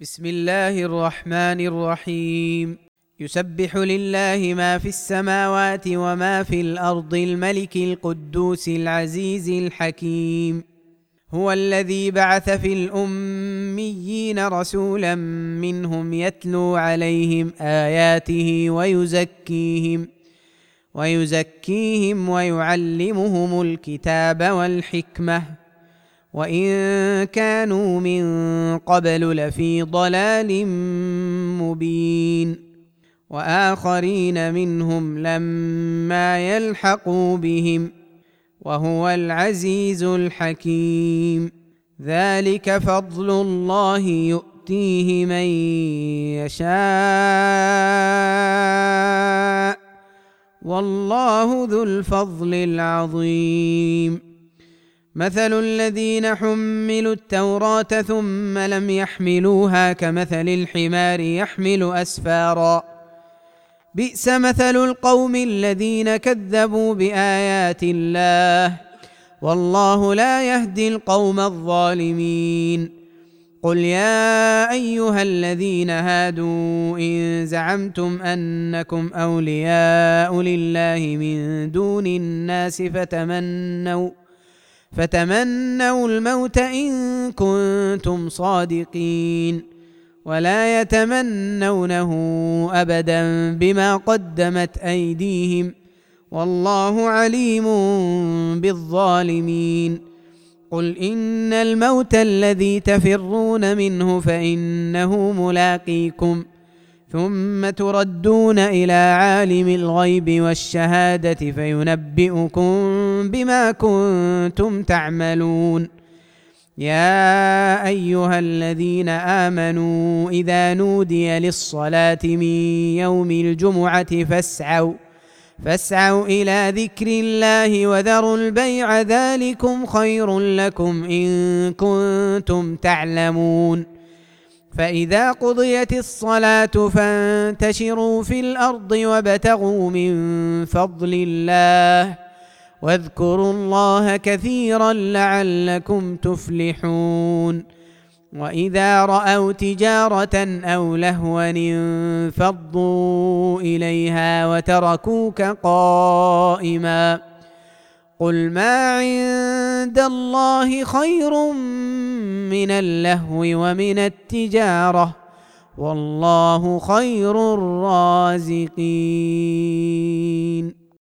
بسم الله الرحمن الرحيم. يسبح لله ما في السماوات وما في الأرض الملك القدوس العزيز الحكيم. هو الذي بعث في الأميين رسولا منهم يتلو عليهم آياته ويزكيهم ويعلمهم الكتاب والحكمة وإن كانوا من قبل لفي ضلال مبين، وآخرين منهم لما يلحقوا بهم، وهو العزيز الحكيم. ذلك فضل الله يؤتيه من يشاء، والله ذو الفضل العظيم. مثل الذين حملوا التوراة ثم لم يحملوها كمثل الحمار يحمل أسفارا، بئس مثل القوم الذين كذبوا بآيات الله، والله لا يهدي القوم الظالمين. قل يا أيها الذين هادوا إن زعمتم أنكم أولياء لله من دون الناس فتمنوا الموت إن كنتم صادقين، ولا يتمنونه أبدا بما قدمت أيديهم، والله عليم بالظالمين. قل إن الموت الذي تفرون منه فإنه ملاقيكم، ثم تردون إلى عالم الغيب والشهادة فينبئكم بما كنتم تعملون. يا أيها الذين آمنوا إذا نودي للصلاة من يوم الجمعة فاسعوا إلى ذكر الله وذروا البيع، ذلكم خير لكم إن كنتم تعلمون. فإذا قضيت الصلاة فانتشروا في الأرض وابتغوا من فضل الله، واذكروا الله كثيرا لعلكم تفلحون. وإذا رأوا تجارة أو لهوا انفضوا إليها وتركوك قائما. قل ما عند الله خير من اللهو ومن التجارة، والله خير الرازقين.